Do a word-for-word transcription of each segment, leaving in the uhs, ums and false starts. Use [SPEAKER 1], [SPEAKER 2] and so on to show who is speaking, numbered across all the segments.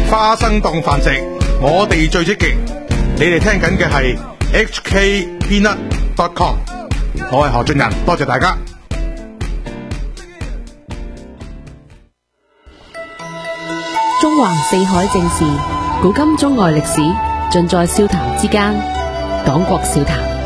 [SPEAKER 1] 花生當飯食，我哋最積極。你哋聽緊嘅係 H K Peanut dot com， 我係何俊仁，多謝大家。
[SPEAKER 2] 中橫四海正事，古今中外歷史，盡在笑談之間。講國笑談。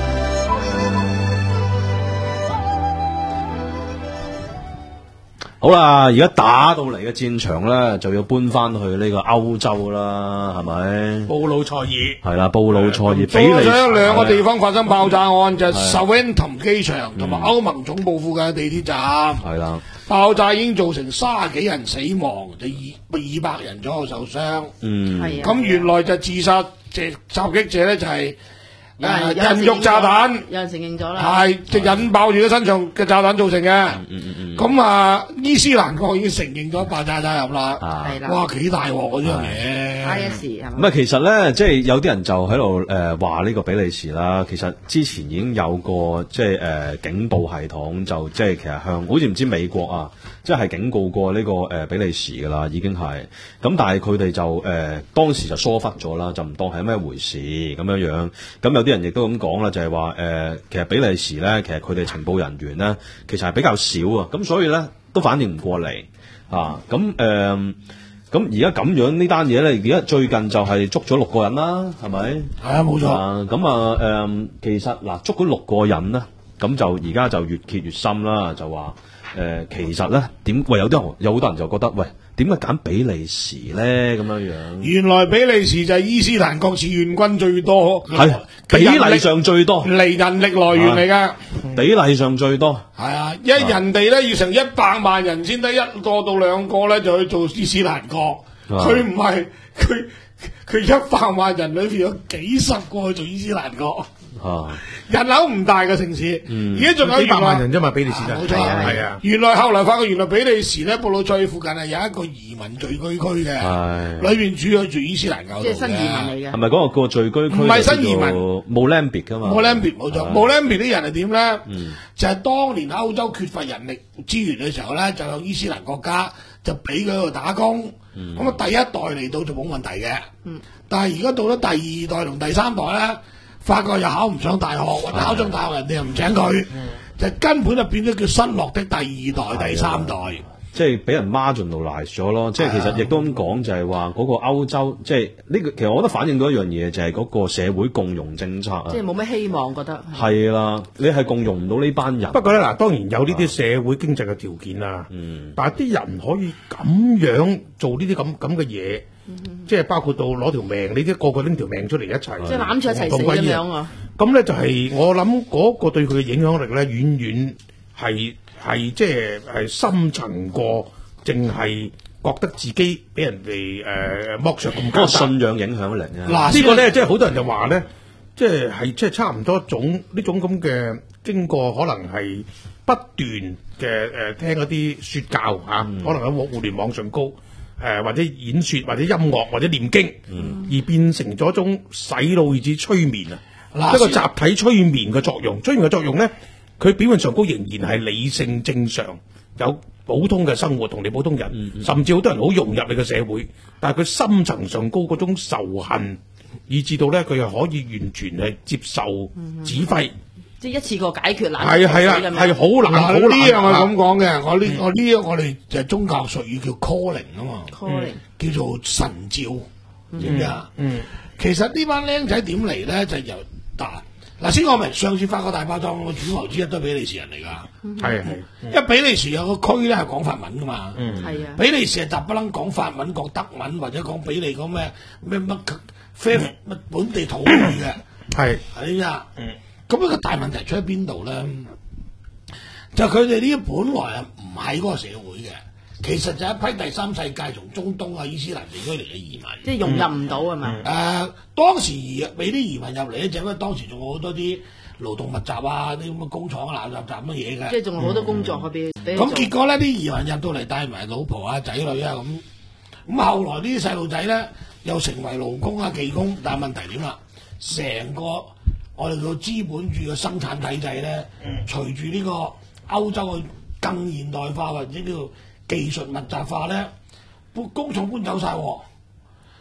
[SPEAKER 3] 好啦，而家打到嚟嘅戰場咧，就要搬翻去呢個歐洲啦，係咪？
[SPEAKER 4] 布魯塞爾
[SPEAKER 3] 係啦，布魯塞爾比利時
[SPEAKER 4] 有兩個地方發生爆炸案，就係 Southampton 機場同埋歐盟總部附近嘅地鐵站。
[SPEAKER 3] 係啦，
[SPEAKER 4] 爆炸已經造成卅幾人死亡，就二二百人左右受傷。
[SPEAKER 3] 嗯，
[SPEAKER 2] 係啊。
[SPEAKER 4] 咁原來就自殺襲襲擊者咧就係、是。誒人肉炸彈，
[SPEAKER 2] 有人承認咗啦，
[SPEAKER 4] 係就引爆住佢身上嘅炸彈造成嘅。咁、嗯嗯嗯、啊，伊斯蘭國已經承認咗爆炸責任啦。係啦，哇，幾大鑊嗰樣嘢
[SPEAKER 2] ！I S 係
[SPEAKER 3] 咪？其實咧，即係有啲人就喺度誒話呢個比利時啦。其實之前已經有個即係誒、呃、警報系統，就即係其實向好似唔知美國啊，即係警告過呢、這個誒、呃、比利時噶啦，已經係。咁但係佢哋就誒、呃、當時就疏忽咗啦，就唔當係咩回事咁樣樣。咁有啲人亦都咁講啦，就係話誒，其實比利時咧，其實佢哋情報人員咧，其實係比較少啊，咁所以咧都反應唔過嚟啊。咁誒，咁而家咁樣呢單嘢咧，而家最近就係捉咗六個人啦，係咪？
[SPEAKER 4] 係啊，冇錯。
[SPEAKER 3] 咁啊誒，其實嗱，捉咗六個人咧，咁就而家就越揭越深啦，就話誒、呃，其實咧點喂有啲人有好多人就覺得喂。點解揀比利時咧？咁樣樣，
[SPEAKER 4] 原來比利時就係伊斯蘭國志願軍最多，
[SPEAKER 3] 係比例上最多
[SPEAKER 4] 嚟人力來源嚟噶，
[SPEAKER 3] 比例上最多
[SPEAKER 4] 係啊！因為人哋咧要成一百萬人先得一個到兩個咧就去做伊斯蘭國，佢唔係佢佢一百萬人裏邊有幾十個去做伊斯蘭國。啊！人口唔大嘅城市，而家仲有
[SPEAKER 1] 幾百萬人啫嘛，比利時就
[SPEAKER 4] 冇錯係啊。原來後來發覺，原來比利時咧布魯塞爾附近係有一個移民聚居區嘅，裏邊主要住伊斯蘭教徒嘅。即係新移民嚟嘅。係咪嗰
[SPEAKER 3] 個個聚居區？
[SPEAKER 4] 唔係新移民
[SPEAKER 3] Molenbeek 噶嘛
[SPEAKER 4] ？Molenbeek 冇錯 ，Molenbeek 啲人係點咧？就係當年歐洲缺乏人力資源嘅時候咧，就有伊斯蘭國家就俾佢喺度打工。咁啊，第一代嚟到就冇問題嘅。但係而家到咗第二代同第三代咧。發覺又考唔上大學，或者考上大學人哋又唔請佢，就根本就變咗叫失落的第二代、第三代，
[SPEAKER 3] 即係俾人 marginalize 咗咯。即係其實亦都咁講，就係話嗰個歐洲，即係呢個其實我覺得反映到一樣嘢，就係嗰個社會共融政策啊。
[SPEAKER 2] 即係冇咩希望，覺得
[SPEAKER 3] 係啦，你係共融唔到呢班人。
[SPEAKER 1] 不過咧嗱，當然有呢啲社會經濟嘅條件啦，嗯，但係啲人可以咁樣做呢啲咁咁嘅嘢。即係包括到攞條命，你啲個個拎條命出嚟一齊，
[SPEAKER 2] 即係攬住一齊死咁樣啊！
[SPEAKER 1] 咁咧就係我諗嗰個對佢嘅影響力咧，遠遠係係即係係深層過，淨係覺得自己俾人哋誒剝削咁簡單。
[SPEAKER 3] 信仰影響力啊！
[SPEAKER 1] 嗱，呢個咧即係好多人就話咧，即係係即係差唔多一種呢種咁嘅經過，可能係不斷嘅誒聽一啲説教嚇，嗯、可能喺互聯網上高。誒、呃、或者演說或者音樂或者念經，嗯、而變成咗一種洗腦以至催眠啊，一個集體催眠嘅作用。催眠嘅作用咧，佢表面上高仍然係理性正常，有普通嘅生活同你普通人，嗯嗯、甚至好多人好融入你嘅社會，但係佢深層上高嗰種仇恨，以至到咧佢又可以完全係接受指揮。
[SPEAKER 2] 即係一次過解決難
[SPEAKER 1] 係係啦，係好難好難。
[SPEAKER 4] 呢樣係咁講嘅，我呢我呢樣我哋就係宗教術語叫 calling 啊嘛
[SPEAKER 2] ，calling
[SPEAKER 4] 叫做神召，知唔知啊？嗯，其實呢班僆仔點嚟咧，就由嗱嗱先講明，上次法國大爆炸個主謀之一都係比利時人嚟㗎，係係，因為比利時有個區咧係講法文㗎嘛，係啊，比利時係雜不楞講法文、講德文或者講比利講咩咩乜非乜本地土語嘅，係係啊，嗯。咁一個大問題出喺邊度咧？就佢哋呢啲本來啊唔喺嗰個社會嘅，其實就係一批第三世界從中東啊伊斯蘭地區嚟嘅移民，
[SPEAKER 2] 即係融入唔到係嘛？誒、
[SPEAKER 4] 呃，當時俾啲移民入嚟咧，就因為當時仲有好多啲勞動密集啊，啲咁嘅工廠啊、垃圾站乜嘢嘅，
[SPEAKER 2] 即係仲有好多工作嗰邊。
[SPEAKER 4] 咁結果咧，啲移民入到嚟帶埋老婆啊、仔女啊咁，咁後來呢啲細路仔咧又成為勞工啊、技工，但係問題點啦？成個我哋個資本主義嘅生產體制咧，嗯、隨住呢個歐洲嘅更現代化或者叫技術密集化咧，工廠搬走晒喎。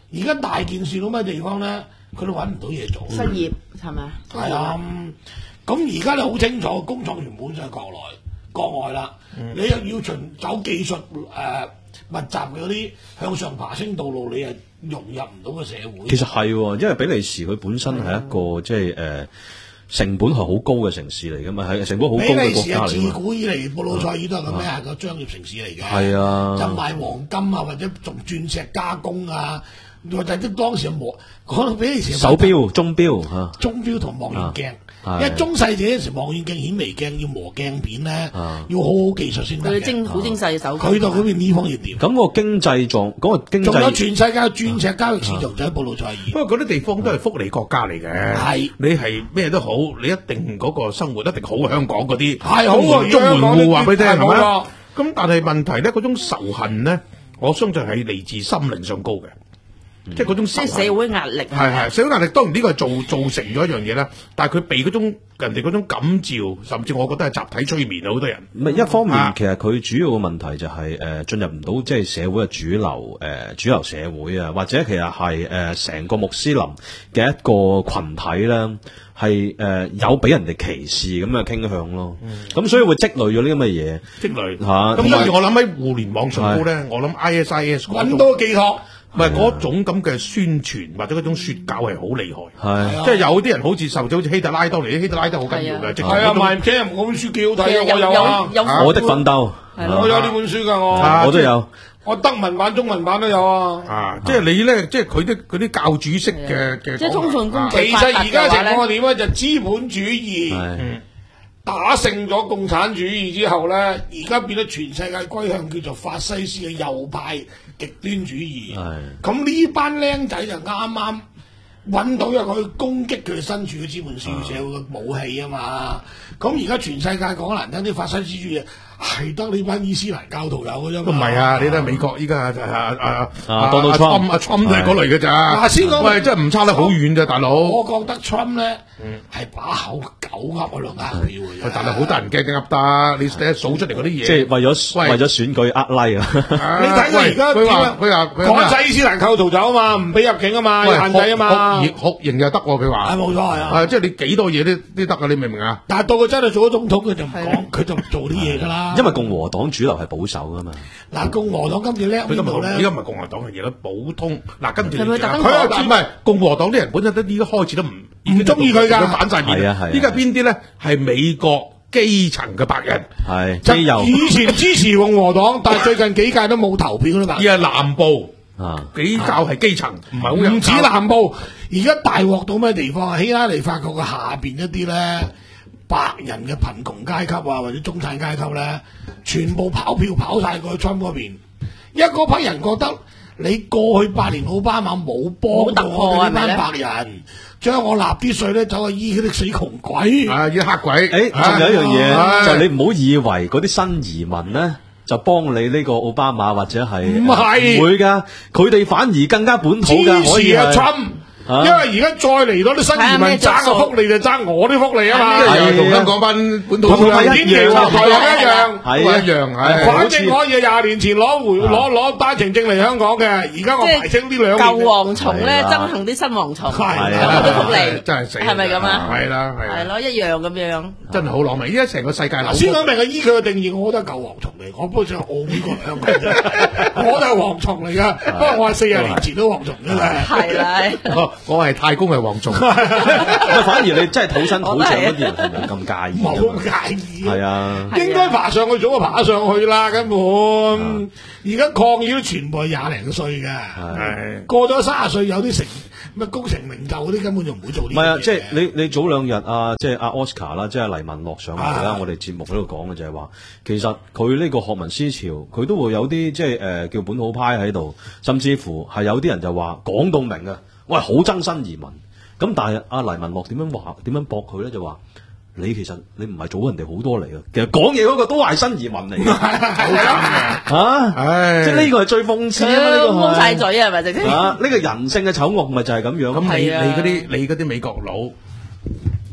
[SPEAKER 4] 而家大件事到咩地方咧，佢都揾唔到嘢做。
[SPEAKER 5] 失業係咪啊？
[SPEAKER 4] 係啊，咁而家你好清楚，工廠原本就係國內、國外啦。
[SPEAKER 1] 嗯
[SPEAKER 4] 你又要循走技術誒、呃、密集嘅嗰啲向上爬升道路，你係融入唔到個社會。
[SPEAKER 3] 其實係喎，因為比利時佢本身係一個即係誒成本係好高嘅城市嚟噶嘛，係成本好高
[SPEAKER 4] 比
[SPEAKER 3] 嘅國
[SPEAKER 4] 利時係自
[SPEAKER 3] 家嚟㗎嘛。
[SPEAKER 4] 古以嚟，布魯塞爾都係個咩係個商業城市嚟嘅。
[SPEAKER 3] 係啊
[SPEAKER 4] 就賣黃金啊，或者做鑽石加工啊，或者啲當時嘅磨，可能比利時
[SPEAKER 3] 手錶、鐘錶嚇，
[SPEAKER 4] 鐘錶同望遠鏡。
[SPEAKER 3] 啊
[SPEAKER 4] 因為中世紀嗰時望遠鏡、顯微鏡要磨鏡片咧，
[SPEAKER 3] 啊
[SPEAKER 4] 要好好技術先得嘅。
[SPEAKER 5] 佢精好精細嘅手機。
[SPEAKER 4] 佢到嗰邊呢方面掂。
[SPEAKER 3] 咁個經濟狀嗰個經濟
[SPEAKER 4] 仲有全世界嘅鑽石交易市場就喺布魯塞爾。
[SPEAKER 1] 不過嗰啲地方都係福利國家嚟嘅，
[SPEAKER 4] 係
[SPEAKER 1] 你係咩都好，你一定嗰個生活一定好過香港嗰啲，
[SPEAKER 4] 係好過
[SPEAKER 1] 中門戶話俾你聽係咪
[SPEAKER 4] 係冇錯
[SPEAKER 1] 啊？咁但係問題咧，嗰種仇恨咧，我相信係嚟自心靈上高嘅，即係嗰種仇恨。
[SPEAKER 5] 即係社會壓力。
[SPEAKER 1] 係係社會壓力，當然呢個係造造成咗一樣嘢啦。但係佢被嗰種人哋嗰種感召，甚至我覺得係集體催眠啊！好多人
[SPEAKER 3] 唔係一方面
[SPEAKER 1] 啊，
[SPEAKER 3] 其實佢主要嘅問題就係誒進入唔到即係社會嘅主流誒主流社會啊，或者其實係誒成個穆斯林嘅一個群體咧，係誒有俾人哋歧視咁嘅傾向咯。咁所以會積累咗呢咁嘅嘢。
[SPEAKER 1] 積累
[SPEAKER 3] 嚇
[SPEAKER 1] 咁
[SPEAKER 3] 同埋
[SPEAKER 1] 跟住我諗喺互聯網上高咧，我諗 I S I S 嗰種
[SPEAKER 4] 揾多寄託。
[SPEAKER 1] 唔係嗰種咁嘅宣傳或者嗰種説教係好厲害，
[SPEAKER 3] 係
[SPEAKER 1] 即係有啲人好似受咗好似希特拉當年，希特拉都好緊要
[SPEAKER 5] 係啊
[SPEAKER 1] 嘅，即
[SPEAKER 4] 係啊，
[SPEAKER 1] 嗰種
[SPEAKER 4] 賣車嗰本書幾好睇啊！
[SPEAKER 5] 其實有
[SPEAKER 4] 我有啊，
[SPEAKER 5] 有有
[SPEAKER 3] 我的奮鬥，
[SPEAKER 5] 係咯
[SPEAKER 4] 我有呢本書㗎我。
[SPEAKER 1] 啊
[SPEAKER 3] 我都有。
[SPEAKER 4] 我德文版、中文版都有啊。
[SPEAKER 1] 啊，即係你咧，即係佢啲嗰啲教主式嘅嘅，
[SPEAKER 5] 即係通訊工具
[SPEAKER 4] 其實而家情況係點咧？就資本主義
[SPEAKER 3] 係
[SPEAKER 4] 打勝咗共產主義之後咧，而家變咗全世界歸向叫做法西斯嘅右派極端主義。
[SPEAKER 3] 係
[SPEAKER 4] 咁呢班僆仔就啱啱揾到一個去攻擊佢哋身處嘅資本主義社會嘅武器啊嘛。咁而家全世界講難聽啲法西斯主義係得呢班伊斯蘭教徒有嘅啫嘛。
[SPEAKER 1] 唔係啊！你睇美國依家啊啊
[SPEAKER 3] 啊，Donald Trump
[SPEAKER 1] 啊 Trump 都係嗰類嘅咋。
[SPEAKER 4] 嗱先講
[SPEAKER 1] 喂，真係唔差得好遠咋，大佬。
[SPEAKER 4] 我覺得 Trump 咧係把口狗噏喺度呃票嘅啫。
[SPEAKER 1] 但係好得人驚嘅噏得，你睇數出嚟嗰啲嘢。
[SPEAKER 3] 即係為咗
[SPEAKER 1] 喂
[SPEAKER 3] 為咗選舉呃 like 啊！
[SPEAKER 1] 啊
[SPEAKER 4] 你睇佢而家
[SPEAKER 1] 喂佢話
[SPEAKER 4] 點啊
[SPEAKER 1] 佢話佢話
[SPEAKER 4] 趕晒伊斯蘭教徒走啊嘛，唔俾入境啊嘛，
[SPEAKER 1] 喂
[SPEAKER 4] 要限制啊嘛。
[SPEAKER 1] 酷酷刑又得喎，佢話。
[SPEAKER 4] 係冇錯係啊。
[SPEAKER 1] 啊，即係你幾多嘢都都得啊！你明唔明啊？
[SPEAKER 4] 但係到佢真係做咗總統，佢就唔講，佢就唔做啲嘢㗎啦。
[SPEAKER 3] 因為共和黨主流係保守噶嘛。
[SPEAKER 4] 嗱，共和黨今次叻
[SPEAKER 1] 佢今日而
[SPEAKER 4] 邊度咧？
[SPEAKER 1] 家唔係共和黨係而家普通。嗱，跟住
[SPEAKER 5] 係咪特登
[SPEAKER 1] 佢啊
[SPEAKER 5] 講
[SPEAKER 1] 唔係共和黨啲人本身都依家開始都唔
[SPEAKER 4] 唔鍾意佢㗎
[SPEAKER 1] 佢反晒面
[SPEAKER 3] 係啊係啊
[SPEAKER 1] 依家邊啲咧係美國基層嘅白人，
[SPEAKER 3] 係
[SPEAKER 4] 就
[SPEAKER 3] 基友
[SPEAKER 4] 以前支持共和黨，但係最近幾屆都冇投票啦嘛
[SPEAKER 1] 而。係南部
[SPEAKER 3] 啊，
[SPEAKER 1] 比較係基層，唔係好有
[SPEAKER 4] 唔止南部，而家大鑊到咩地方啊？希拉里發覺嘅下邊一啲咧白人嘅貧窮階級啊，或者中產階級咧，全部跑票跑晒過去 Trump 嗰邊。因為嗰批人覺得你過去八年奧巴馬冇幫到我哋呢班白人，將我納啲稅咧走去醫嗰啲死窮鬼。
[SPEAKER 1] 啊，啲黑鬼。
[SPEAKER 3] 誒，仲有一樣嘢，
[SPEAKER 1] 唉
[SPEAKER 3] 就你唔好以為嗰啲新移民咧就幫你呢個奧巴馬或者係
[SPEAKER 4] 唔係
[SPEAKER 3] 唔會㗎，佢哋反而更加本土
[SPEAKER 4] 支
[SPEAKER 3] 㗎，可以
[SPEAKER 4] 持啊
[SPEAKER 3] 係
[SPEAKER 4] Trump。
[SPEAKER 3] 啊
[SPEAKER 4] 因為而家再嚟到啲新移民爭個福利就爭我啲福利啊嘛，
[SPEAKER 1] 即係又同香港班本土
[SPEAKER 4] 同
[SPEAKER 1] 一樣
[SPEAKER 4] 埋天期和台灣一樣。
[SPEAKER 1] 都係一樣，係。
[SPEAKER 4] 反正可以廿年前攞回攞攞單程證嚟香港嘅，而家我排清呢兩
[SPEAKER 5] 舊
[SPEAKER 4] 年。
[SPEAKER 5] 蝗蟲咧
[SPEAKER 3] 係啦
[SPEAKER 5] 憎恨啲新蝗蟲，
[SPEAKER 4] 係
[SPEAKER 3] 啊
[SPEAKER 5] 有嗰啲福利，
[SPEAKER 1] 真係死
[SPEAKER 5] 係咪咁啊？
[SPEAKER 1] 係啦係啦
[SPEAKER 5] 係咯，一樣咁樣。
[SPEAKER 1] 真係好攞命！依家成個世界扭
[SPEAKER 4] 先講明嘅，依佢嘅定義，我覺得係舊蝗蟲嚟。我不過就澳門過嚟香港啫，我都係蝗蟲嚟噶。不過我係四十年前都蝗蟲啫嘛。
[SPEAKER 5] 係啦，
[SPEAKER 1] 我我係太公係蝗蟲，
[SPEAKER 3] 唔係反而你真係土生土長嗰啲人係冇咁介意㗎嘛。
[SPEAKER 4] 冇介意。
[SPEAKER 3] 係啊，
[SPEAKER 4] 應該爬上去早就爬上去啦，根本。而家抗議都全部係廿零歲嘅，
[SPEAKER 1] 係
[SPEAKER 4] 過咗三十歲有啲成咩功成名就嗰啲根本就唔會做呢啲嘢。
[SPEAKER 3] 唔係啊，即係你你早兩日啊，即係阿 Oscar 啦，即係黎文樂上嚟啦
[SPEAKER 4] 啊，
[SPEAKER 3] 我哋節目喺度講嘅就係話，其實佢呢個學民思潮，佢都會有啲即係誒叫本土派喺度，甚至乎係有啲人就話講到明啊，喂好憎新移民，咁但係阿黎文樂點樣話點樣駁佢咧？就話你其實你唔係早人哋好多嚟嘅，其實講嘢嗰個都係新移民嚟嘅，啊，
[SPEAKER 1] 唉，
[SPEAKER 3] 即係呢個係最諷刺啊嘛！呢個
[SPEAKER 5] 蒙晒
[SPEAKER 3] 係
[SPEAKER 5] 嘴啊，係咪直情？
[SPEAKER 3] 啊，呢個人性嘅醜惡咪就係咁樣。
[SPEAKER 1] 咁你
[SPEAKER 5] 係啊
[SPEAKER 1] 你嗰啲你嗰啲美國佬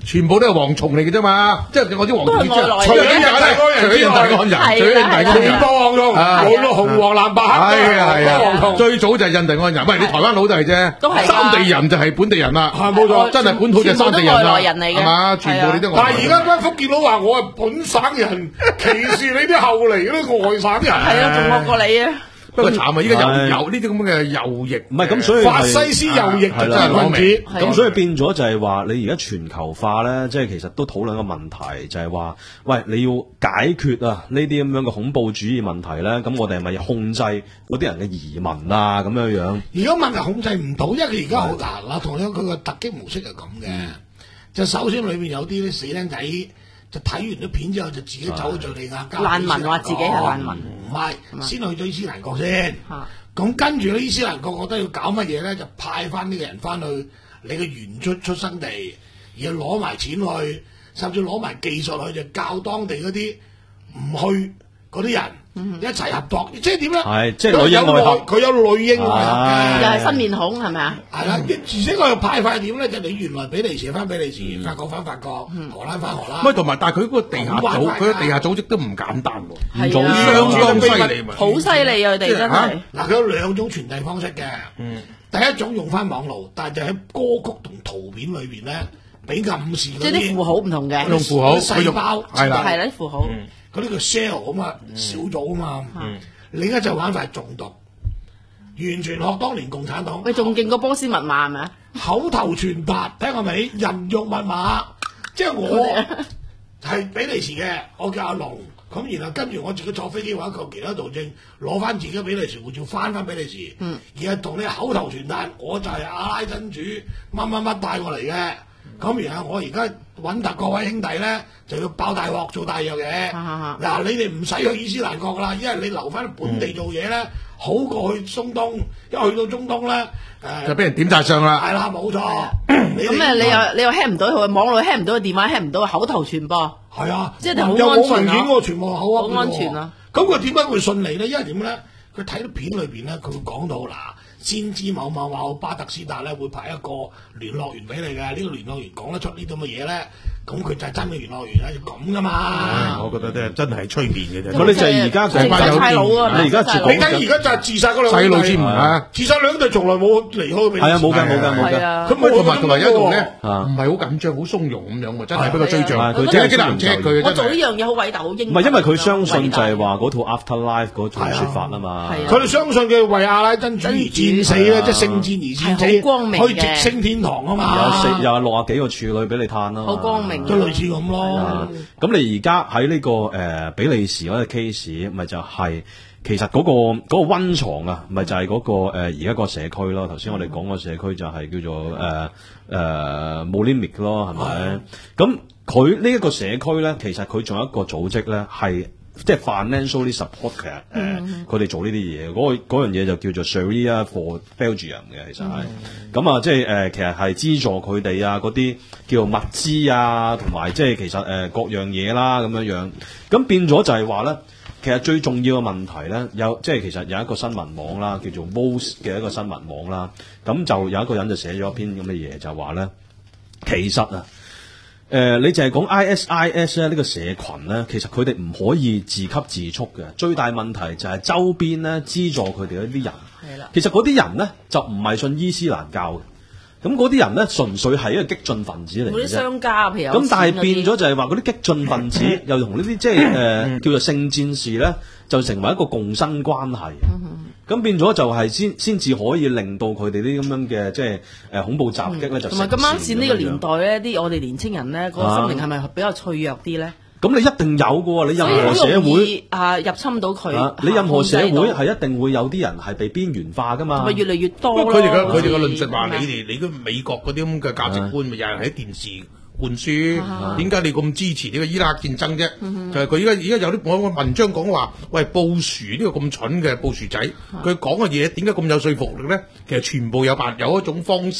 [SPEAKER 1] 全部都係蝗蟲嚟嘅啫嘛，即係我啲蝗蟲知
[SPEAKER 5] 都係外來
[SPEAKER 1] 除咗印第安人，除咗印第安人，除咗印第安人，
[SPEAKER 4] 全部蝗蟲，無論紅黃藍白黑，
[SPEAKER 1] 係啊係啊，
[SPEAKER 4] 蝗蟲。
[SPEAKER 1] 最早就係印第安人，喂，你台灣佬就係啫，
[SPEAKER 5] 都係㗎
[SPEAKER 1] 三地人就係本地人啦，
[SPEAKER 4] 係冇錯
[SPEAKER 1] 真係本土就係三地人啦，
[SPEAKER 5] 全部都外來人嚟嘅
[SPEAKER 1] 係嘛？全部你都外來人。
[SPEAKER 4] 但係而家班福建佬話我係本省人，歧視你啲後嚟嗰啲外省人。
[SPEAKER 5] 係啊，仲惡過你啊！
[SPEAKER 1] 不過慘啊！依家又
[SPEAKER 3] 係
[SPEAKER 1] 有呢啲咁嘅右翼，
[SPEAKER 3] 唔係咁，所以
[SPEAKER 4] 法
[SPEAKER 3] 係
[SPEAKER 4] 西斯右翼就真係
[SPEAKER 1] 攞
[SPEAKER 4] 分子。
[SPEAKER 5] 係
[SPEAKER 3] 咁所以變咗就係話，你而家全球化咧，即係其實都討論一個問題，就係話，喂，你要解決啊呢啲咁樣嘅恐怖主義問題咧，咁我哋係咪要控制嗰啲人嘅移民啊咁樣樣？
[SPEAKER 4] 而家問題控制唔到，因為佢而家好難啦。同樣佢個突擊模式係咁嘅，就首先裏面有啲死僆仔，就睇完啲片之後就自己走去敍利亞交
[SPEAKER 5] 難民話自己係難民，
[SPEAKER 4] 唔係先去咗伊斯蘭國先。
[SPEAKER 5] 嚇
[SPEAKER 4] 咁跟住咧，伊斯蘭國覺得要搞乜嘢咧，就派翻呢個人翻去你嘅原出出生地，而攞埋錢去，甚至攞埋技術去，就教當地嗰啲唔去嗰啲人。一齊合作，即係點咧？
[SPEAKER 3] 係即係女英外合，
[SPEAKER 4] 佢有女英外合嘅，
[SPEAKER 5] 又係新面孔係咪啊？
[SPEAKER 4] 係啦，而且佢又派法點咧？就你原來比利時翻比利時，法國翻法國，荷蘭翻荷蘭。
[SPEAKER 1] 唔係同埋，但係佢嗰個地下組，佢個地下組織都唔簡單喎，
[SPEAKER 5] 係啊
[SPEAKER 1] 相當犀利嘛，
[SPEAKER 5] 好犀利啊！佢哋真係。
[SPEAKER 4] 嗱，佢有兩種傳遞方式嘅。第一種用翻網絡，但係就喺歌曲同圖片裏邊咧，俾暗示嗰
[SPEAKER 5] 即係啲符號唔同嘅，
[SPEAKER 1] 用符號，
[SPEAKER 4] 細胞
[SPEAKER 1] 係啦，
[SPEAKER 5] 係啦啲符號。
[SPEAKER 4] 嗰啲叫 cell 啊嘛，小組啊嘛。另一隻玩法係中毒，完全學當年共產黨。
[SPEAKER 5] 喂，仲勁過波斯密碼係咪啊？
[SPEAKER 4] 口頭傳達，聽過未？人肉密碼，即係我係比利時嘅，我叫阿龍，咁然後跟住我自己坐飛機或者求其他途徑攞翻自己比利時護照翻翻比利時，嗯、而係同你口頭傳達，我就係阿拉真主乜乜乜帶過嚟嘅。咁然後我而家揾達各位兄弟咧，就要爆大鑊做大樣嘢。嗱，你哋唔使去伊斯蘭國啦，因為你留翻本地做嘢咧，好過去中東。一去到中東咧，誒
[SPEAKER 1] 就俾人點晒相啦。
[SPEAKER 4] 係啦，冇錯。
[SPEAKER 5] 咁啊，你又你又 hack 唔到佢網絡 hack 唔到佢電話 hack 唔到佢口頭傳播。
[SPEAKER 4] 係啊，
[SPEAKER 5] 即係好
[SPEAKER 4] 又
[SPEAKER 5] 安全
[SPEAKER 4] 冇文件喎，全部口噏
[SPEAKER 5] 好安全啊！
[SPEAKER 4] 咁佢點解會信你咧？因為點咧？佢睇到片裏邊咧，佢會講到嗱。先知某某某巴特斯達咧會派一個聯絡員俾你嘅，呢、這個聯絡員講得出呢啲咁嘅嘢咧，咁佢就係真嘅聯絡員啦，要咁噶嘛。
[SPEAKER 1] 我覺得咧真係催眠嘅啫。
[SPEAKER 3] 咁你就係而家成班有
[SPEAKER 5] 電，
[SPEAKER 3] 你而家
[SPEAKER 5] 自
[SPEAKER 4] 你睇而家就係自殺嗰兩
[SPEAKER 1] 細路先唔係，
[SPEAKER 4] 自殺兩隊從來冇離開俾。
[SPEAKER 3] 係啊，冇㗎冇㗎冇㗎。
[SPEAKER 5] 啊，
[SPEAKER 1] 咁咪同埋同埋有一度咧，
[SPEAKER 3] 啊
[SPEAKER 1] 唔係好緊張，好鬆容咁樣喎，真係俾佢追
[SPEAKER 3] 啊
[SPEAKER 1] 著，
[SPEAKER 3] 佢
[SPEAKER 1] 即係幾難 check 佢
[SPEAKER 5] 我做呢
[SPEAKER 1] 真係。
[SPEAKER 5] 樣嘢好偉大，好英。
[SPEAKER 3] 唔係因為佢相信就係話嗰套 Afterlife 嗰種説法啊嘛。
[SPEAKER 5] 係啊
[SPEAKER 4] 佢哋相信佢為阿拉真主而戰死咧，即係聖戰而戰死，
[SPEAKER 5] 係好光明嘅
[SPEAKER 4] 可以直升天堂啊嘛。
[SPEAKER 3] 有四有六啊幾個處女俾你嘆啦。
[SPEAKER 5] 好光明，
[SPEAKER 4] 都類似咁咯。
[SPEAKER 3] 咁你而家喺呢個誒、呃、比利時嗰個 case，咪就係、是、其實嗰、那個嗰、那個溫床啊，咪就係嗰、那個誒而家個社區咯。頭先我哋講個社區就係叫做誒誒 Molenbeek 咯，係咪？咁佢呢一個社區咧，其實佢仲有一個組織咧，係即係 financially support 嘅誒，佢哋做呢啲嘢。嗰、那個樣嘢就叫做 Sharia for Belgium 嘅，其實係咁啊，即係誒其實係資助佢哋啊嗰啲叫做物資啊，同埋即係其實誒、呃、各樣嘢啦咁樣樣。咁變咗就係話咧，其實最重要嘅問題咧，有即係其實有一個新聞網啦，叫做 Vox 嘅一個新聞網啦。咁就有一個人就寫咗一篇咁嘅嘢，就話咧，其實啊。誒、呃，你淨係講 I S I S 咧呢個社群咧，其實佢哋唔可以自給自足嘅。最大問題就係周邊咧資助佢哋嗰啲人。係啦，其實嗰啲人咧就唔係信伊斯蘭教嘅。咁嗰啲人咧純粹係一個激進分子嚟嘅啫。
[SPEAKER 5] 嗰啲商家譬如
[SPEAKER 3] 咁但係變咗就係話嗰啲激進分子又同呢啲即係誒、呃、叫做聖戰士咧，就成為一個共生關係。咁變咗就係先先至可以令到佢哋啲咁樣嘅即係誒恐怖襲擊咧，就
[SPEAKER 5] 同埋咁啱先呢個年代咧，啲我哋年青人咧，個心靈係咪比較脆弱啲咧？
[SPEAKER 3] 咁你一定有嘅喎，你任何社會
[SPEAKER 5] 啊入侵到佢、
[SPEAKER 3] 啊，你任何社會係一定會有啲人係被邊緣化噶嘛，
[SPEAKER 5] 咪越嚟越多咯。
[SPEAKER 1] 佢哋嘅佢哋嘅論述話：你哋你嗰美國嗰啲咁嘅價值觀，咪又係喺電視灌輸？點解你咁支持呢個伊拉克戰爭啫？就係佢依家而家有啲我個文章講話，喂，布殊呢個咁蠢嘅布殊仔，佢講嘅嘢點解咁有說服力咧？其實全部有辦有一種方式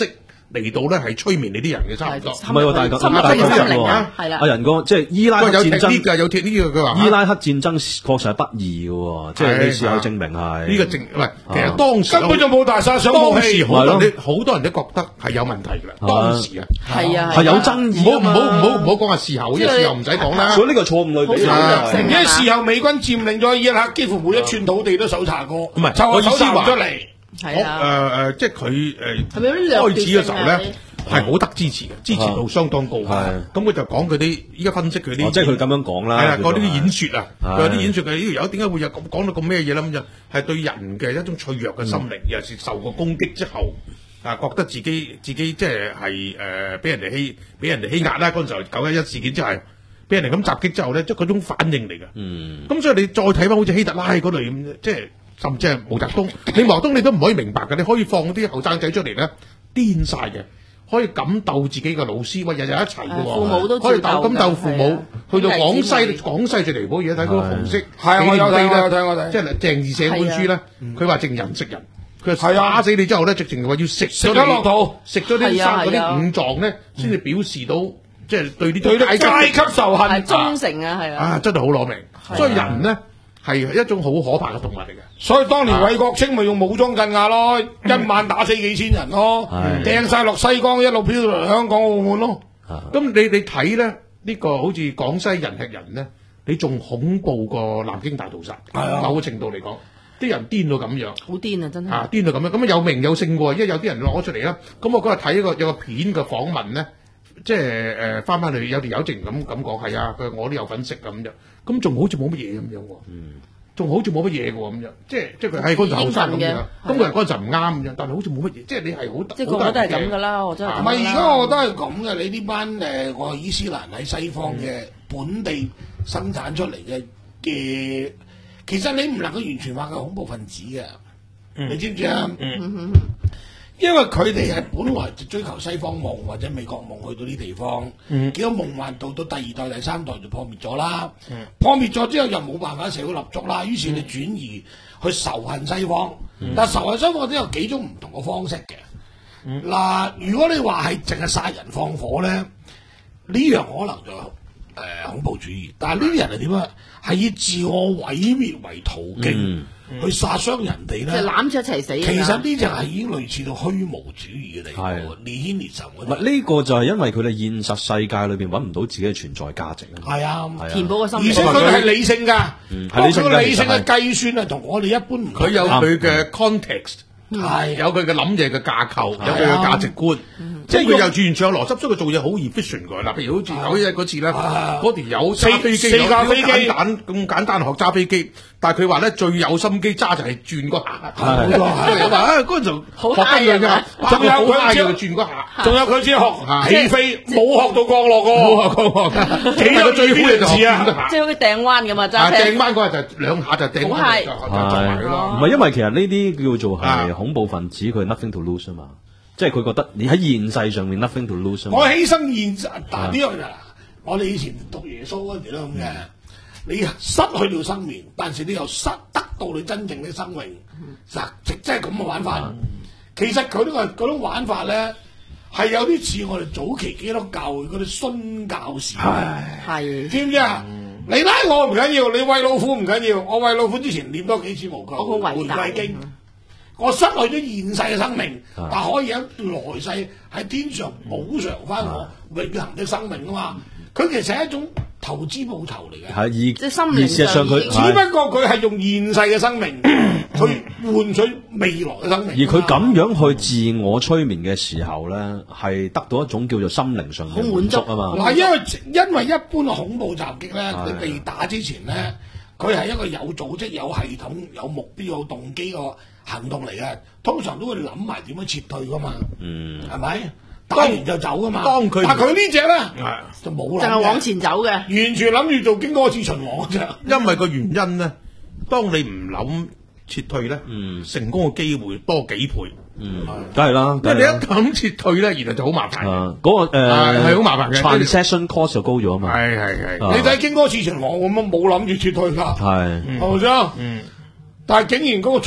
[SPEAKER 1] 嚟到咧係催眠你啲人嘅差唔多。
[SPEAKER 3] 唔係喎，大家
[SPEAKER 5] 深入
[SPEAKER 3] 大家
[SPEAKER 5] 佢嘅心靈
[SPEAKER 3] 喎
[SPEAKER 5] 啊，係啦
[SPEAKER 3] 阿。仁哥，即係伊拉克
[SPEAKER 1] 有
[SPEAKER 3] 戰
[SPEAKER 1] technique
[SPEAKER 3] 爭，
[SPEAKER 1] 㗎，有 technique 㗎，佢話
[SPEAKER 3] 伊拉克戰爭確實係不易嘅喎，即係你事後證明係
[SPEAKER 1] 呢個證，唔係其實當時
[SPEAKER 4] 根本就冇大殺傷武
[SPEAKER 1] 當
[SPEAKER 4] 器
[SPEAKER 1] 時好多
[SPEAKER 3] 係
[SPEAKER 1] 人都好多人都覺得係有問題㗎啦。當時啊，
[SPEAKER 5] 係啊，
[SPEAKER 3] 係有爭
[SPEAKER 1] 唔
[SPEAKER 3] 議啊嘛
[SPEAKER 1] 好唔好唔好唔好講話事後，因為事後唔使講啦。
[SPEAKER 3] 所以呢個錯誤類比
[SPEAKER 5] 好
[SPEAKER 3] 啊
[SPEAKER 5] 慘
[SPEAKER 4] 因為事後美軍佔領咗伊拉克，幾乎每一寸土地都搜查過，
[SPEAKER 1] 唔係
[SPEAKER 4] 就係搜
[SPEAKER 1] 我意思話
[SPEAKER 4] 查唔出嚟。
[SPEAKER 5] 係啊，
[SPEAKER 1] 誒誒，即係佢誒
[SPEAKER 5] 係咪有啲掠奪
[SPEAKER 1] 開始嘅時候咧
[SPEAKER 5] 性
[SPEAKER 1] 係好得支持嘅，支持度相當高。
[SPEAKER 3] 係
[SPEAKER 1] 咁佢就講佢啲依家分析佢啲，
[SPEAKER 3] 哦即係佢咁樣講啦
[SPEAKER 1] 係啦，
[SPEAKER 3] 叫做
[SPEAKER 1] 講呢啲演説啊，
[SPEAKER 3] 係
[SPEAKER 1] 佢有啲演説嘅呢條友點解會有咁講到咁咩嘢咧？咁就係對人嘅一種脆弱嘅心靈，尤其是受過攻擊之後。啊，覺得自己自己即係係誒俾人哋欺俾人哋欺壓啦！嗰陣時候九一一事件之後，俾人哋咁襲擊之後咧，即係嗰種反應嚟嘅。
[SPEAKER 3] 嗯，
[SPEAKER 1] 咁所以你再睇翻好似希特拉嗰類咁，即係甚至係毛澤東，你毛澤東你都唔可以明白嘅，你可以放啲後生仔出嚟咧，癲晒嘅，可以咁鬥自己嘅老師，喂日日一齊嘅
[SPEAKER 5] 誒父母都
[SPEAKER 1] 喎，可以鬥
[SPEAKER 5] 照鬥㗎
[SPEAKER 1] 咁鬥父母，去到
[SPEAKER 5] 係啊
[SPEAKER 1] 廣西
[SPEAKER 5] 兄弟姊妹
[SPEAKER 1] 廣西最離譜嘢睇嗰個紅色
[SPEAKER 4] 係啊我有睇
[SPEAKER 1] 紀念碑呢
[SPEAKER 4] 我有睇我睇
[SPEAKER 1] 即係鄭義寫本書咧，佢話淨人食人。佢
[SPEAKER 4] 係啊
[SPEAKER 1] 打死你之後咧，直情話要食
[SPEAKER 4] 食咗
[SPEAKER 1] 咗你
[SPEAKER 4] 落肚，
[SPEAKER 1] 食咗啲
[SPEAKER 5] 係啊
[SPEAKER 1] 生嗰
[SPEAKER 5] 係啊
[SPEAKER 1] 啲五臟咧，先至表示到即係對呢
[SPEAKER 4] 對
[SPEAKER 1] 種
[SPEAKER 4] 啲階級仇恨
[SPEAKER 5] 係忠誠啊，係啊，
[SPEAKER 1] 啊，真係好攞命。
[SPEAKER 5] 係啊
[SPEAKER 1] 所以人咧係一種好可怕嘅動物嚟嘅。
[SPEAKER 4] 所以當年韋國清咪用武裝鎮壓咯，一晚打死幾千人咯，
[SPEAKER 3] 係
[SPEAKER 4] 掟晒落西江，一路飄到嚟香港澳門咯。
[SPEAKER 1] 咁你你睇咧呢個好似廣西人吃人咧，你仲恐怖過南京大屠殺。
[SPEAKER 4] 係啊
[SPEAKER 1] 某個程度嚟講，啲人癲到咁樣。
[SPEAKER 5] 好癲啊，真係。
[SPEAKER 1] 啊，癲到咁樣，咁啊有名有姓喎，因為有啲人攞出嚟啦。咁我嗰日睇一個有個片嘅訪問咧，即係誒翻翻去有條友直咁咁講，係啊，佢話我都有份食咁樣，咁仲好似冇乜嘢咁樣喎，仲好似冇乜嘢嘅喎咁樣，即係即係佢係嗰陣時後生咁樣，
[SPEAKER 5] 興奮嘅
[SPEAKER 1] 咁佢話嗰陣時唔啱咁樣，但係好似冇乜嘢，即係你係好
[SPEAKER 5] 即係個個都係咁噶啦，我真係咁㗎啦。
[SPEAKER 4] 唔係而家我覺得係咁嘅，你呢班誒我係伊斯蘭喺西方嘅本地生產出嚟嘅嘅，其實你唔能夠完全話佢恐怖分子嘅，你知唔知啊？因為佢哋係本來就追求西方夢或者美國夢，去到啲地方，結果夢幻到到第二代、第三代就破滅咗啦。破滅咗之後又冇辦法社會立足啦，於是你轉移去仇恨西方。但係仇恨西方都有幾種唔同嘅方式嘅。嗱、如果你話係淨係殺人放火咧，呢樣可能就誒、呃恐怖主義。但係呢啲人係點啊？係以自我毀滅為途徑、
[SPEAKER 3] 嗯
[SPEAKER 4] 去殺傷人哋
[SPEAKER 5] 即
[SPEAKER 4] 咧。
[SPEAKER 5] 係攬住一齊死㗎。
[SPEAKER 4] 其實呢就係已經類似到虛無主義嘅地步
[SPEAKER 3] 係，
[SPEAKER 4] 列牽列仇嗰
[SPEAKER 3] 唔係
[SPEAKER 4] 啲。
[SPEAKER 3] 呢個就係因為佢哋現實世界裏邊揾唔到自己嘅存在價值啊。
[SPEAKER 4] 係啊，
[SPEAKER 3] 係啊
[SPEAKER 5] 填補個心
[SPEAKER 4] 而且
[SPEAKER 5] 靈。
[SPEAKER 4] 佢係理性㗎，
[SPEAKER 3] 嗯係理性㗎
[SPEAKER 4] 佢理性嘅
[SPEAKER 3] 其實係
[SPEAKER 4] 計算啊，同我哋一般唔同
[SPEAKER 1] 佢有佢嘅 context，
[SPEAKER 4] 係
[SPEAKER 1] 有佢嘅諗嘢嘅架構，有佢嘅
[SPEAKER 4] 啊
[SPEAKER 1] 價值觀。即係佢又完全有邏輯，所以佢做嘢好 efficient 㗎。嗱，譬如好似九一一嗰次咧，
[SPEAKER 4] 啊
[SPEAKER 1] 嗰條友揸飛機，
[SPEAKER 4] 四四架飛機
[SPEAKER 1] 簡單咁簡單學揸飛機，但係佢話咧最有心機揸就係轉嗰下。
[SPEAKER 4] 冇錯係
[SPEAKER 1] 佢話啊嗰陣就
[SPEAKER 5] 好
[SPEAKER 1] 學得佢㗎，
[SPEAKER 5] high
[SPEAKER 4] 仲有佢
[SPEAKER 1] 好 high
[SPEAKER 4] 知
[SPEAKER 1] 嘅轉嗰下。
[SPEAKER 4] 仲有佢先學起飛，冇學到降落
[SPEAKER 1] 冇
[SPEAKER 4] 㗎。
[SPEAKER 1] 學過，
[SPEAKER 4] 幾有
[SPEAKER 1] 最好嘅就學轉嗰下。
[SPEAKER 5] 即係好似掟彎咁啊，
[SPEAKER 1] 啊！
[SPEAKER 5] 揸車。
[SPEAKER 1] 掟翻嗰日就兩下就掟
[SPEAKER 5] 好
[SPEAKER 1] 翻
[SPEAKER 5] high
[SPEAKER 1] 就就就撞埋佢咯。
[SPEAKER 3] 唔係因為其實呢啲叫做
[SPEAKER 1] 啊
[SPEAKER 3] 係恐怖分子，佢 nothing to lose 啊嘛，即係佢覺得你喺現世上面 nothing to lose 啊嘛。
[SPEAKER 4] 我犧牲現實，嗱呢樣就我哋以前讀耶穌嗰陣時都咁嘅，你失去了生命，但是你又失得到你真正嘅生命，嗱，即即係咁嘅玩法。其實佢呢個嗰種玩法咧，係有啲似我哋早期基督教會嗰啲殉教士，
[SPEAKER 5] 係。
[SPEAKER 4] 知唔知啊？你拉我唔緊要，你餵老虎唔緊要，我餵老虎之前念多幾次無咎
[SPEAKER 5] 我好偉大
[SPEAKER 4] 玫瑰經。我失去咗現世嘅生命，
[SPEAKER 3] 啊
[SPEAKER 4] 但可以喺來世喺天上補償翻我永恆嘅生命啊嘛！佢其實係一種投資報酬嚟嘅，
[SPEAKER 3] 係而
[SPEAKER 5] 即係心靈
[SPEAKER 3] 而事實上佢
[SPEAKER 5] 上
[SPEAKER 4] 只不過佢係用現世嘅生命去換取未來嘅生命。
[SPEAKER 3] 而佢咁樣去自我催眠嘅時候咧，係得到一種叫做心靈上嘅滿足啊嘛。
[SPEAKER 4] 嗱，因為因為一般嘅恐怖襲擊咧，
[SPEAKER 3] 係
[SPEAKER 4] 你被打之前咧，佢係一個有組織、有系統、有目標、有動機嘅行動嚟嘅，通常都會諗埋點樣撤退噶嘛，
[SPEAKER 3] 嗯，
[SPEAKER 4] 係咪？打完就走噶嘛。
[SPEAKER 1] 當佢
[SPEAKER 4] 但係佢呢只咧
[SPEAKER 1] 係
[SPEAKER 4] 就冇諗嘅
[SPEAKER 5] 就係往前走嘅。
[SPEAKER 4] 完全諗住做經過次巡邏啫。
[SPEAKER 1] 因為個原因咧，當你唔諗撤退咧，
[SPEAKER 3] 嗯
[SPEAKER 1] 成功嘅機會多幾倍。
[SPEAKER 3] 嗯，梗係啦，
[SPEAKER 1] 因為你
[SPEAKER 3] 梗係啦
[SPEAKER 1] 一諗撤退咧，原來就好麻煩。
[SPEAKER 3] 啊，嗰個誒
[SPEAKER 1] 係係好麻煩嘅
[SPEAKER 3] transaction cost 就高咗啊嘛。
[SPEAKER 1] 係係係。
[SPEAKER 3] 啊
[SPEAKER 4] 你睇經過次巡邏，我冇冇諗住撤退㗎，
[SPEAKER 3] 係
[SPEAKER 4] 係咪先？
[SPEAKER 1] 嗯，
[SPEAKER 4] 但係竟然嗰個巡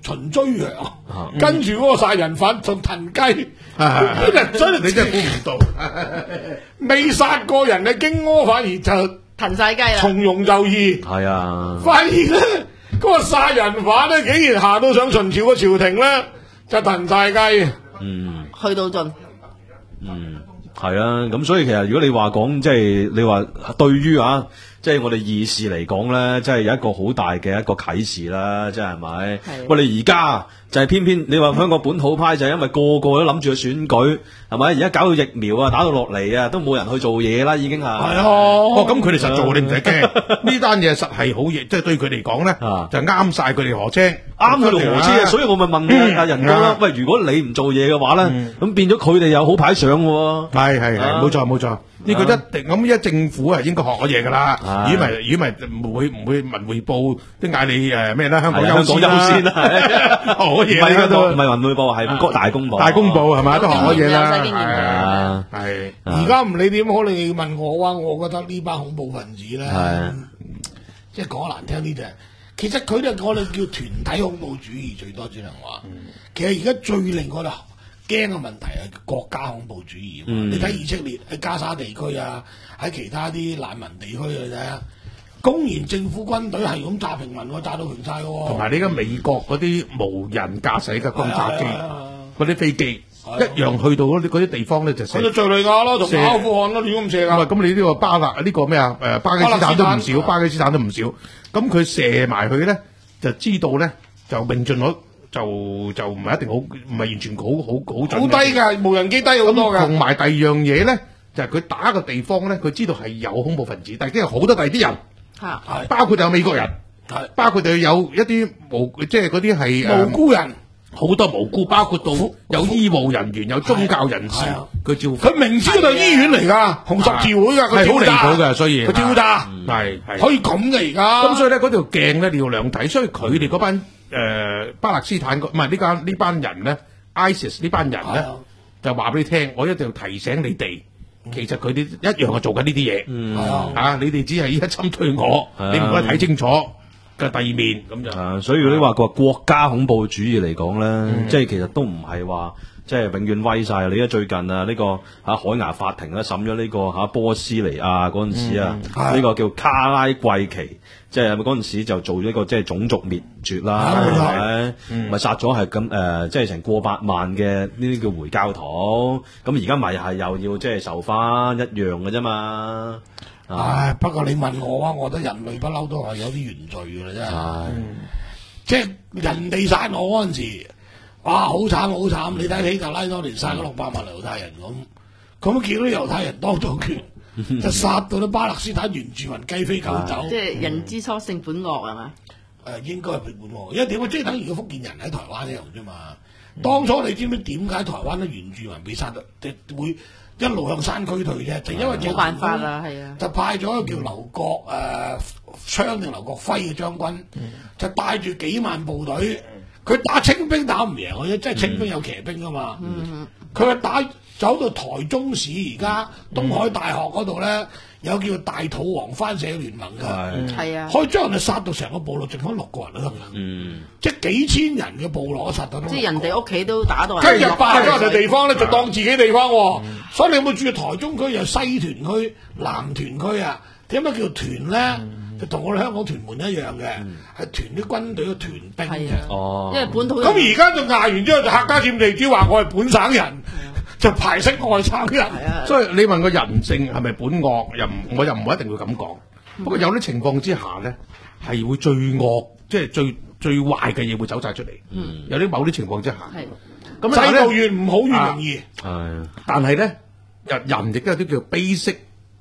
[SPEAKER 4] 秦追陽，跟住嗰個殺人犯仲騰雞，所以
[SPEAKER 1] 你真係估唔到，
[SPEAKER 4] 未殺過人嘅荊軻反而就
[SPEAKER 5] 騰晒雞啦，
[SPEAKER 4] 從容就義。
[SPEAKER 3] 係啊，
[SPEAKER 4] 反而咧嗰個殺人犯咧，竟然下到上秦朝嘅朝廷咧，就騰晒雞。
[SPEAKER 3] 嗯，
[SPEAKER 5] 去到盡。
[SPEAKER 3] 嗯，係啊，咁所以其實如果你話講即係你話對於啊，即係我哋義士嚟講咧，即係有一個好大嘅一個啟示啦，即係係咪？喂，你而家就係偏偏你話香港本土派就係因為個個都諗住去選舉，係咪？而家搞到疫苗啊，打到落嚟啊，都冇人去做嘢啦，已經係。係
[SPEAKER 4] 啊，
[SPEAKER 1] 哦，咁佢哋實做，你唔使驚。呢單嘢實係好嘢，即係對佢哋講咧，就啱晒佢哋河車，
[SPEAKER 3] 啱佢哋河車啊！所以我咪問阿仁哥啦，喂，如果你唔做嘢嘅話咧，咁變咗佢哋有好牌上喎。
[SPEAKER 1] 係係係，冇錯冇錯。呢個一定咁，依家政府係應該學咗嘢㗎啦。如果唔係，如果唔係唔會唔會文匯報都嗌你誒咩啦？香港優先啦，學咗嘢啦都。
[SPEAKER 3] 唔係文匯報，係大公報。
[SPEAKER 1] 大公報係咪都學咗嘢啦？
[SPEAKER 3] 係
[SPEAKER 1] 係。
[SPEAKER 4] 而家唔理點好，你問我話，我覺得呢班恐怖分子咧，即係講得難聽啲就係，其實佢哋我哋叫團體恐怖主義最多只能話。其實而家最令我哋驚嘅問題係國家恐怖主義。嗯、你睇以色列喺加沙地區啊，喺其他啲難民地區嚟睇下，公然政府軍隊係咁炸平民喎，炸到平晒嘅喎。同
[SPEAKER 1] 埋你而家美國嗰啲無人駕駛嘅轟炸機，嗰啲飛機一樣去到嗰啲嗰啲地方咧就射。
[SPEAKER 4] 去到敍利亞咯，同阿富汗咯，亂咁射㗎。
[SPEAKER 1] 咁你呢個巴勒呢、呢個咩啊？誒巴基斯坦都唔少，巴基斯坦都唔少。咁佢射埋去咧，就知道咧就命中率。就就唔係一定好，唔係完全好好好準。好低㗎，無人機低好多㗎。同埋第二樣嘢咧，就係、是、佢打個地方咧，佢知道係有恐怖分子，但係即係好多第二啲人，係包括有美國人，係包括就有一啲無即係嗰啲係無辜人，好多無辜，包括到有醫務人員、有宗教人士，佢照佢明知嗰度係醫院嚟㗎，紅十字會㗎，佢好離譜㗎，所以佢照打，係係可以咁嘅而家。咁所以咧嗰條鏡咧你要兩睇，所以佢哋嗰班。誒、呃、巴勒斯坦唔係呢間呢班人咧 ，ISIS 呢班人咧、啊、就話俾你聽，我一定要提醒你哋，嗯、其實佢哋一樣係做緊呢啲嘢，嚇、嗯啊、你哋只係依家針對我，啊、你唔可以睇清楚嘅第二面咁就、
[SPEAKER 3] 啊。所以如果你話個國家恐怖主義嚟講咧，嗯、即係其實都唔係話即係永遠威晒。你而家最近啊呢、呢個嚇、啊、海牙法庭咧審咗呢個嚇、啊、波斯尼亞嗰陣時啊，呢、嗯、個叫卡拉季奇。即係嗰陣時就做咗一個即係種族滅絕啦，係咪？咪殺咗係咁誒，即係成過百萬嘅呢啲叫回教徒。咁而家咪係又要即係受翻一樣嘅啫嘛。
[SPEAKER 4] 唉，不過你問我啊，我覺得人類不嬲都係有啲原罪㗎啦，真係。即係人哋殺我嗰陣時，哇，好慘好慘！你睇希特拉當年殺咗六百萬猶太人咁，咁見到猶太人當咗權。就殺到啲巴勒斯坦原住民雞飛狗走，
[SPEAKER 5] 即係人之初性本惡係嘛？
[SPEAKER 4] 誒應該係本惡，因為點啊？即係等於個福建人喺台灣一樣啫嘛。當初你知唔知點解台灣啲原住民被殺得會一路向山區退啫？就因為
[SPEAKER 5] 冇辦法啦，係啊，
[SPEAKER 4] 就派咗一個叫劉國誒昌定劉國輝嘅將軍，就帶住幾萬部隊，佢打清兵打唔贏嘅啫，即係清兵有騎兵㗎嘛。佢係打。走到台中市而家東海大學嗰度咧，有叫大肚王番社聯盟㗎，係啊，可以將人哋殺到成個部落，剩翻六個人都得㗎，嗯，即係幾千人嘅部落殺到，
[SPEAKER 5] 即係人哋屋企都打到人，
[SPEAKER 4] 跟住霸咗人哋地方咧，就當自己地方喎。所以你有冇注意台中區有西屯區、南屯區啊？點解叫屯咧？就同我哋香港屯門一樣嘅，係屯啲軍隊嘅屯兵嘅。
[SPEAKER 5] 哦，因為本土
[SPEAKER 4] 咁而家就嗌完之後，就客家佔地主話我係本省人。就排斥外省人，
[SPEAKER 1] 所以你問個人性係咪本惡，又唔我又唔一定會咁講。不過有啲情況之下咧，係會最惡，即係最最壞嘅嘢會走晒出嚟。嗯，有啲某啲情況之下，咁
[SPEAKER 4] 制度越唔好越容易。
[SPEAKER 1] 係，但係咧，人人亦都有啲叫 basic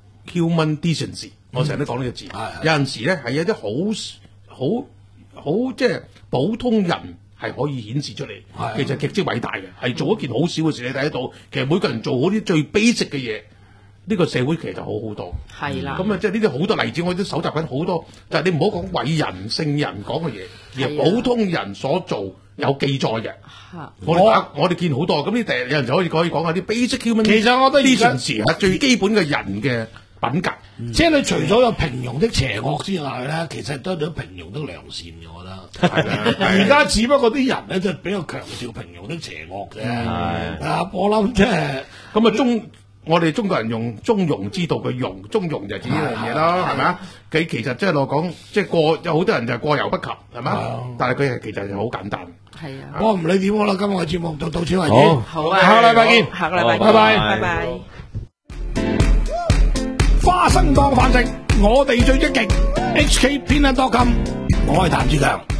[SPEAKER 1] human decency。我成日都講呢個字。有陣時咧係一啲好好好即係普通人。係可以顯示出嚟，其實極之偉大嘅，係做一件好少嘅事，你睇得到。其實每個人做好啲最 basic 嘅嘢，呢個社會其實就好好多。係啦，咁啊，即係呢啲好多例子，我都搜集緊好多。就係你唔好講偉人聖人講嘅嘢，而係普通人所做有記載嘅。我哋我哋見好多，咁呢第日有人就可以可以講下啲 basic human。
[SPEAKER 4] 其實我覺得
[SPEAKER 1] 呢件事係最基本嘅人嘅品格。
[SPEAKER 4] 即係你除咗有平庸的邪惡之外咧，其實都有平庸的良善嘅，我覺得。
[SPEAKER 1] 係啊，
[SPEAKER 4] 而家只不過啲人咧就比較強調平庸的邪惡啫。啊，我諗即係
[SPEAKER 1] 咁啊中。我哋中國人用中庸之道嘅庸，中庸就係指呢樣嘢咯，係咪啊？佢其實即係我講，即係過有好多人就係過猶不及，係咪啊？但係佢係其實係好簡單。
[SPEAKER 5] 係啊，
[SPEAKER 4] 我唔理點好啦，今日嘅節目就到此為止。
[SPEAKER 3] 好，
[SPEAKER 5] 好啊，
[SPEAKER 4] 下個禮拜見，
[SPEAKER 5] 下個禮拜見，
[SPEAKER 3] 拜拜
[SPEAKER 5] 拜拜。
[SPEAKER 4] 花生當飯食，我哋最積極。H K Peanut dot com，我係譚志強。